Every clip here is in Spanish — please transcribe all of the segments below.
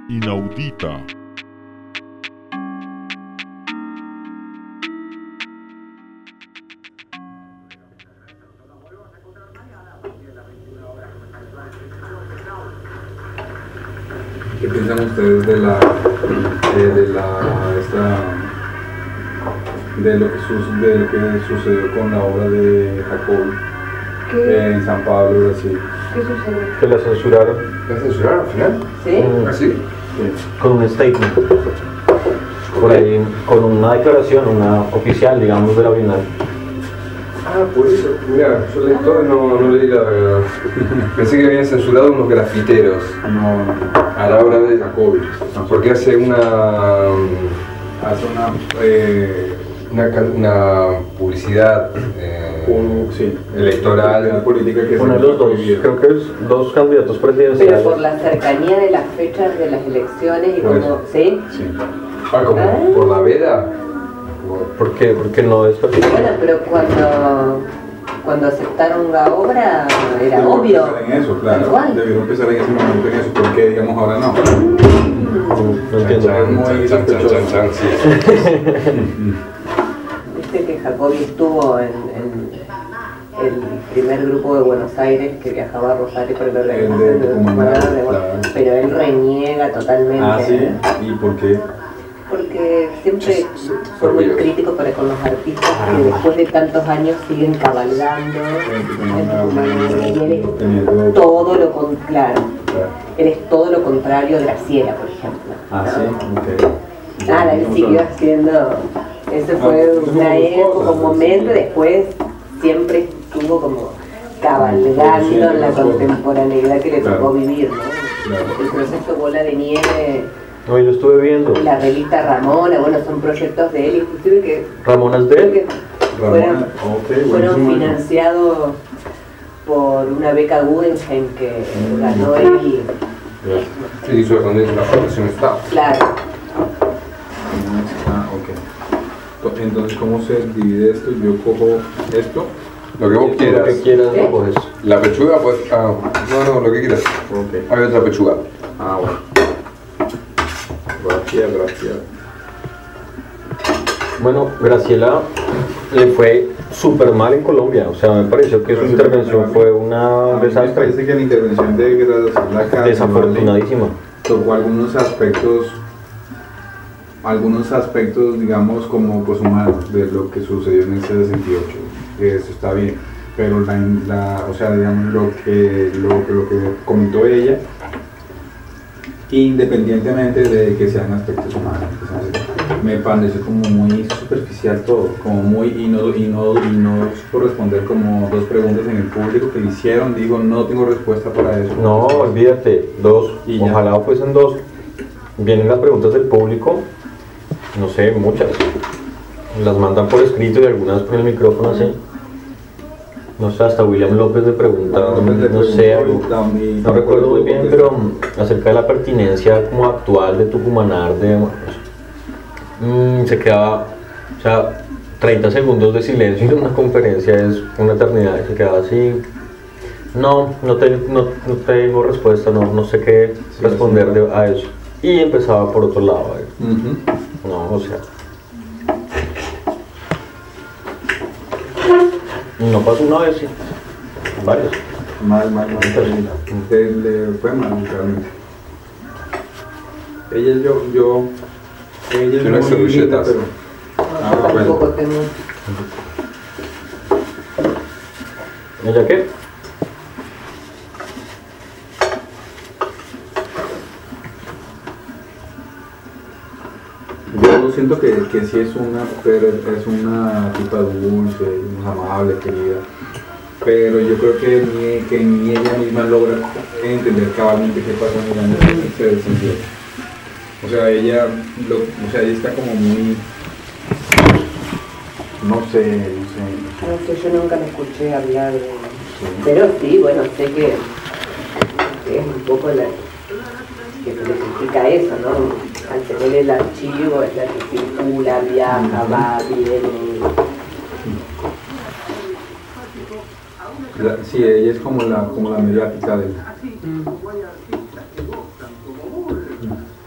inaudita, ¿Qué piensan ustedes de lo que sucedió con la obra de Jacobi en San Pablo, Brasil? ¿Qué sucedió? Que la censuraron. ¿La censuraron al final? ¿Sí? ¿Ah, sí? Con un statement. Por ahí, con una declaración, una oficial, digamos, de la Bienal. Ah, por eso. Mira, yo leí todo y no leí la verdad. Pensé que habían censurado unos grafiteros. No. A la obra de Jacobi. Porque hace una publicidad electoral política que Uno de los dos, creo que es dos candidatos presidenciales. Pero por la cercanía de las fechas de las elecciones y Por como... ¿Sí? Ah, como por la veda. ¿Por qué? Porque no es particular. Bueno, pero cuando aceptaron la obra era obvio. En eso, claro. Igual. Debieron empezar en ese momento en eso, porque digamos ahora no. No entiendo. Chan, sí. Viste que Jacobi estuvo en el primer grupo de Buenos Aires que viajaba a Rosario para la organización de Tucumán, claro. Pero él reniega totalmente. Ah, sí. ¿Y por qué? Porque siempre fue muy crítico para con los artistas que después de tantos años siguen cabalgando en Tucumán. Y él es todo lo contrario. Él es todo lo contrario de Graciela, por ejemplo. Ah, sí, ok. Nada, él siguió haciendo. Ese fue una época, un momento, después siempre estuvo como cabalgando en la contemporaneidad que le tocó vivir, ¿no? El proceso Bola de Nieve. No, yo estuve viendo. La revista Ramona, bueno, son proyectos de él, inclusive que Ramona es de creo él. que fueron financiados por una beca Guggenheim que ganó él. Sí, hizo la Fundación Estado. Claro. Ah, ok. Entonces, ¿cómo se divide esto? Yo cojo esto. Lo que vos Lo quieras. que quieras, ¿Sí? lo coges. La pechuga, pues. No, lo que quieras. Ok. Hay otra pechuga. Ah, bueno. Gracias. Bueno, Graciela le fue súper mal en Colombia. O sea, me pareció que su intervención fue una Me desastre. parece que la intervención de Graciela Desafortunadísima. tocó algunos aspectos, digamos, como pues humanos de lo que sucedió en el 68. Eso está bien, pero o sea, digamos, lo que comentó ella, independientemente de que sean aspectos humanos, me parece como muy superficial todo, como muy y no supo responder como dos preguntas en el público que le hicieron, digo, no tengo respuesta para eso. No, olvídate, dos. Y ya. Ojalá fuesen dos. Vienen las preguntas del público, no sé, muchas. Las mandan por escrito y algunas por el micrófono así. No sé, hasta William López le preguntaba, no sé, algo. No recuerdo muy bien, pero acerca de la pertinencia como actual de Tucumanar, se quedaba, o sea, 30 segundos de silencio en una conferencia es una eternidad, y se quedaba así. No tengo respuesta, no sé qué responder a eso. Y empezaba por otro lado. No, o sea. No pasó una vez, sí. Varios. Mal, le fue mal, realmente. Ella es ella es Tiene muy servilletas. bonita, pero... Tampoco tengo. ¿Ella qué? Yo siento que sí es una mujer, es una tipa dulce, amable, querida, pero yo creo que ni ella misma logra entender cabalmente qué pasa en ese sentido. O sea, ella está como muy, no sé. No sé, yo nunca me escuché hablar de... Pero sí, bueno, sé que es un poco la que se le critica eso, ¿no? Al tener el archivo es la que circula, viaja, va, viene. Sí, ella es como la mediática de él.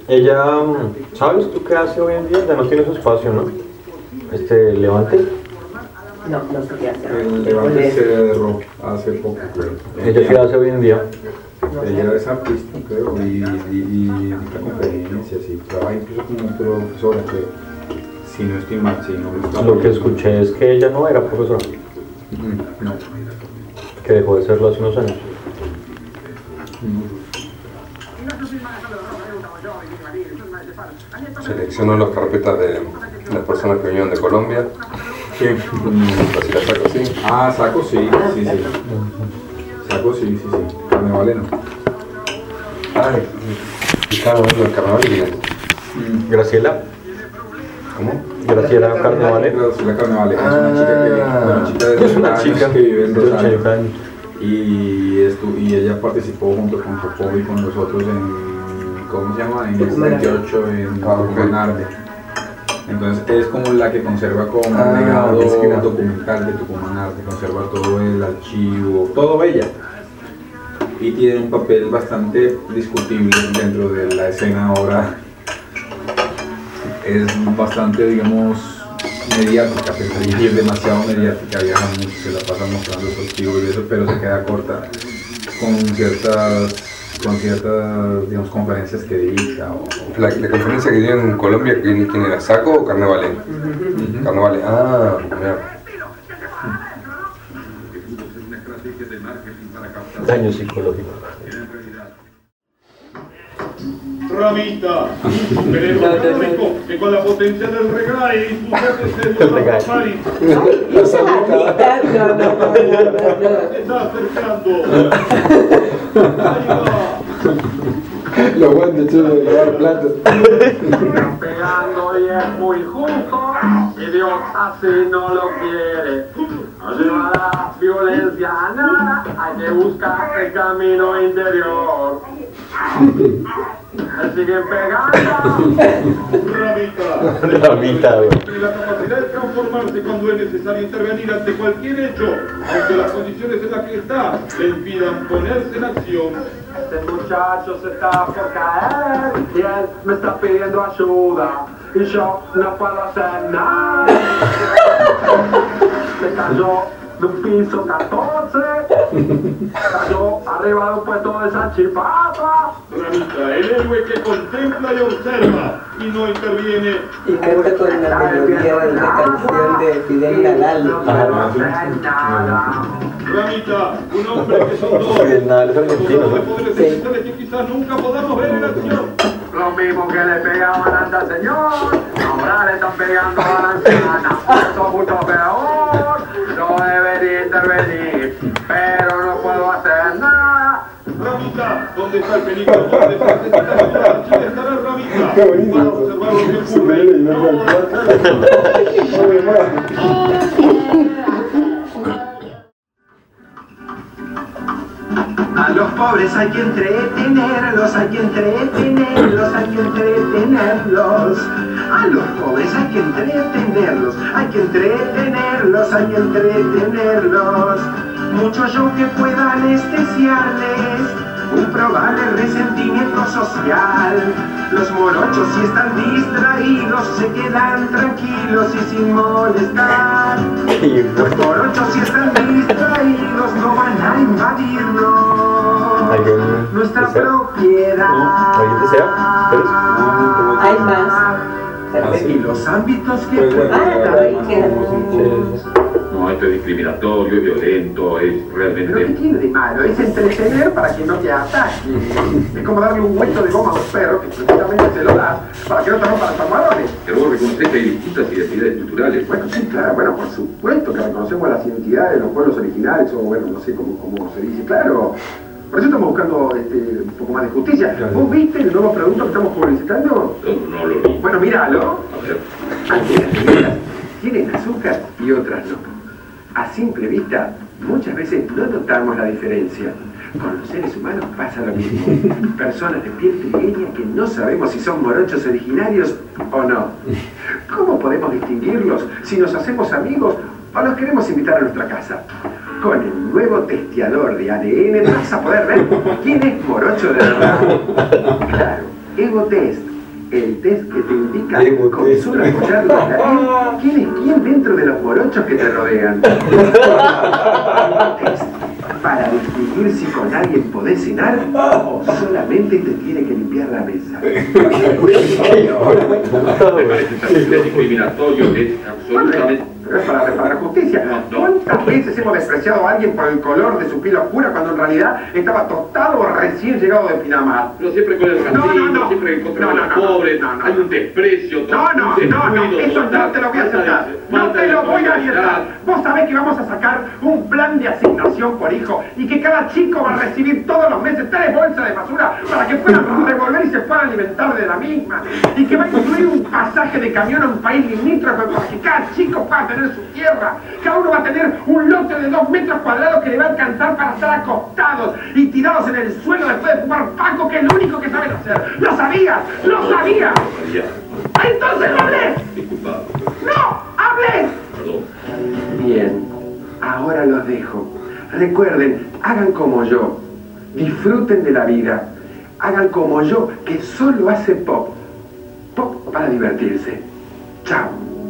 Ella, ¿sabes tú qué hace hoy en día? Ya no tiene su espacio, ¿no? Levante. No sé qué hacer. El Levante se derrotó hace poco, creo. ¿Ella qué hace hoy en día? Ella es artista, creo, y dicta conferencias y trabaja incluso como profesora, creo. Si no estoy mal, si no está Lo que escuché es que ella no era profesora, No. que dejó de serlo hace unos años. Seleccionó las carpetas de las personas que vinieron de Colombia. ¿Quién? Así la saco, sí. Ah, Saco sí. Saco sí. Carnevale no. Ay, fijaron el carnaval y bien. Graciela. ¿Cómo? Graciela Carnevale. Graciela Carnevale es una chica de Una chica que vive en de 80 Rosario. años. Y ella participó junto con Jacobo y con nosotros en, ¿cómo se llama? En el 78 en Tucumán Arde. Entonces es como la que conserva como legado documental de Tucumán Arde, conserva todo el archivo, todo ella. Y tiene un papel bastante discutible dentro de la escena ahora. Es bastante, digamos, mediática, pero ella es demasiado mediática, viaja mucho, se la pasa mostrando su archivo y eso, pero se queda corta con ciertas digamos, conferencias que dicta. La conferencia que dio en Colombia, ¿quién era? ¿Saco o Carnevale? Carnevale, mira. Daño psicológico. Ramita, queremos público que con la potencia del reggae y sus antecedentes de la safari Esa amistad, no. se está acercando. Ahí va. Los guantes chulos de lavar platos. Están pegando y es muy justo, y Dios así no lo quiere. No lleva la violencia a nada, hay que buscar el camino interior. Me siguen pegando. Ramita, güey. tiene la capacidad de transformarse cuando es necesario intervenir ante cualquier hecho, aunque las condiciones en las que está le impidan ponerse en acción. Este muchacho se está por caer y él me está pidiendo ayuda y yo no puedo hacer nada. Se cayó de un piso 14, cayó arriba de un puesto de salchipapa. Ramita, el héroe que contempla y observa y no interviene. Y canta con la melodía de la canción de Fidel Nadal. No puedo hacer nada. Ramita, un hombre que son dos. Fidel Nadal es argentino, Dos ¿no? poderes especiales que quizás nunca podamos ver en acción. Lo mismo que le pegaban antes al señor, ahora le están pegando a la anciana. Eso es mucho peor, no debería intervenir, pero no puedo hacer nada. Ramita, ¿dónde está el peligro? ¿Dónde está el peligro? ¿Dónde estará Ramita? Para observar lo que A los pobres hay que entretenerlos, hay que entretenerlos, hay que entretenerlos. A los pobres hay que entretenerlos, hay que entretenerlos, hay que entretenerlos. Mucho show que pueda anestesiarles un probable resentimiento social. Los morochos si están distraídos se quedan tranquilos y sin molestar. Los morochos si están distraídos no van a invadirnos nuestra propiedad. ¿Alguien desea? ¿Eres? Hay más. Y los ámbitos que ahí queda. No, esto es discriminatorio, es violento, es ¿Pero qué realmente... tiene de malo? Es entretener para que no te ataque. Es como darle un hueso de goma a un perro que precisamente se lo das para que no te rompa los pantalones. Pero vos reconocés que hay distintas identidades culturales. Bueno, sí, claro, bueno, por supuesto que reconocemos las identidades de los pueblos originales, o bueno, no sé cómo se dice, claro. Por eso estamos buscando un poco más de justicia. Claro. ¿Vos viste el nuevo producto que estamos publicitando? No lo vi. Bueno, míralo. A ver. Algunas bebidas tienen azúcar y otras no. A simple vista, muchas veces no notamos la diferencia. Con los seres humanos pasa lo mismo. Personas de piel trigueña que no sabemos si son morochos originarios o no. ¿Cómo podemos distinguirlos si nos hacemos amigos o los queremos invitar a nuestra casa? Con el nuevo testeador de ADN vas a poder ver quién es morocho de verdad. Claro, EgoTest. El test que te indica con solo escuchar la nariz quién es quién dentro de los morochos que te rodean. Test para distinguir si con alguien podés cenar o solamente te tiene que limpiar la mesa. Me parece terrible, discriminatorio, es absolutamente... Pero es para reparar justicia. ¿Cuántas veces hemos despreciado a alguien por el color de su piel oscura cuando en realidad estaba tostado o recién llegado de Pinamar? Pero siempre con el racismo, siempre contra los pobres, hay un desprecio. No, eso no te lo voy a aceptar. No te lo voy a aceptar. Vos sabés que vamos a sacar un plan de asignación por hijo y que cada chico va a recibir todos los meses 3 bolsas de basura para que puedan revolver y se puedan alimentar de la misma. Y que va a incluir un pasaje de camión a un país limítrofe para que cada chico pueda tener su tierra. Cada uno va a tener un lote de 2 metros cuadrados que le va a alcanzar para estar acostados y tirados en el suelo después de fumar paco, que es lo único que saben hacer. ¡Lo sabías! ¡Lo sabías! ¡Entonces no hables! Disculpado. ¡No! ¡Hables! Perdón. Bien, ahora los dejo. Recuerden, hagan como yo. Disfruten de la vida. Hagan como yo, que solo hace pop. Pop para divertirse. Chao.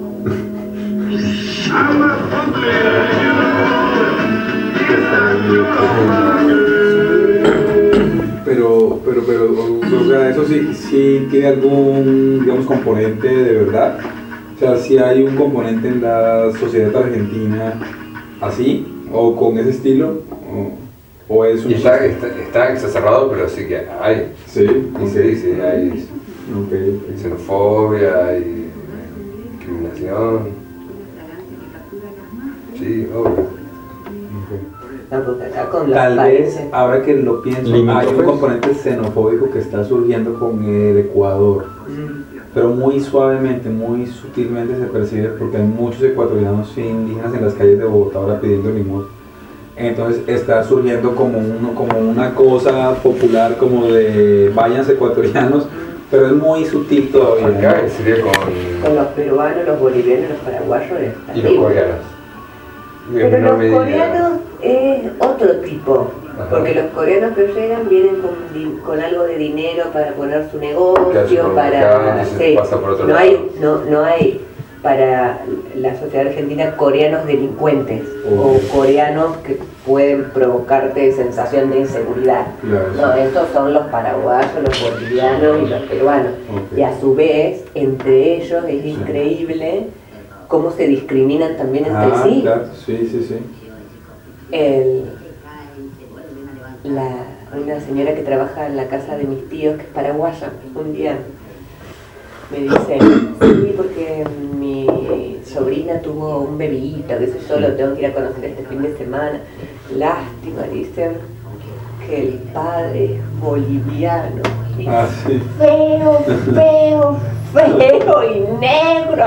Pero, o sea, eso sí tiene algún, digamos, componente de verdad. O sea, si hay un componente en la sociedad argentina así, o con ese estilo, o es un... Y está exacerbado, pero sí que hay. Sí, Sí, hay xenofobia, hay discriminación. Sí, obvio. No, porque acá con los Tal países... vez, ahora que lo pienso, hay un componente xenofóbico que está surgiendo con el Ecuador, pero muy suavemente, muy sutilmente se percibe porque hay muchos ecuatorianos indígenas en las calles de Bogotá ahora pidiendo limosna. Entonces está surgiendo como una cosa popular como de váyanse ecuatorianos, pero es muy sutil todavía. Acá sería con los peruanos, los bolivianos, los paraguayos y los coreanos. Pero los coreanos es otro tipo, porque los coreanos que llegan vienen con algo de dinero para poner su negocio, para... Sí, no hay para la sociedad argentina coreanos delincuentes o coreanos que pueden provocarte sensación de inseguridad. No, estos son los paraguayos, los bolivianos y los peruanos. Y a su vez, entre ellos es increíble cómo se discriminan también entre sí. Claro. Sí. Una señora que trabaja en la casa de mis tíos, que es paraguaya, un día me dice, sí, porque mi sobrina tuvo un bebito, qué sé yo, lo tengo que ir a conocer este fin de semana. Lástima, dicen, que el padre es boliviano. Sí. Feo y negro.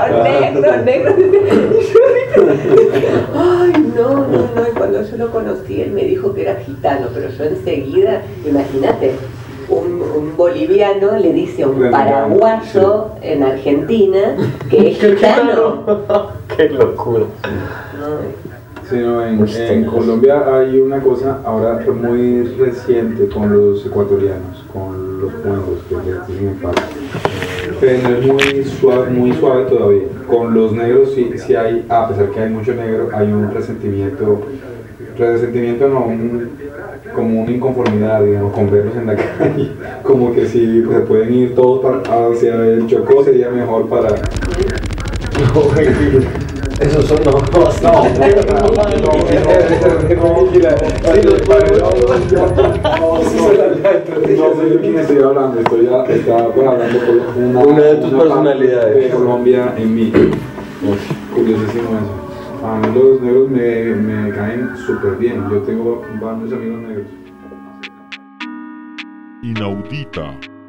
Ay, no. Y cuando yo lo conocí, él me dijo que era gitano, pero yo enseguida, imagínate, un boliviano le dice a un paraguayo en Argentina que es gitano. ¡Qué locura! Sí, en Colombia hay una cosa ahora muy reciente con los ecuatorianos, con los pueblos que les dicen en paz. Pero es muy suave todavía. Con los negros sí hay, a pesar que hay mucho negro, hay un resentimiento no, como una inconformidad, digamos, con verlos en la calle. Como que si se pueden ir todos hacia el Chocó sería mejor para... Esos son los No sé de quién estoy hablando, estaba hablando con una de tus personalidades de Colombia en mí. Curiosísimo eso. A mí los negros me caen súper bien. Yo tengo varios amigos negros. Inaudita.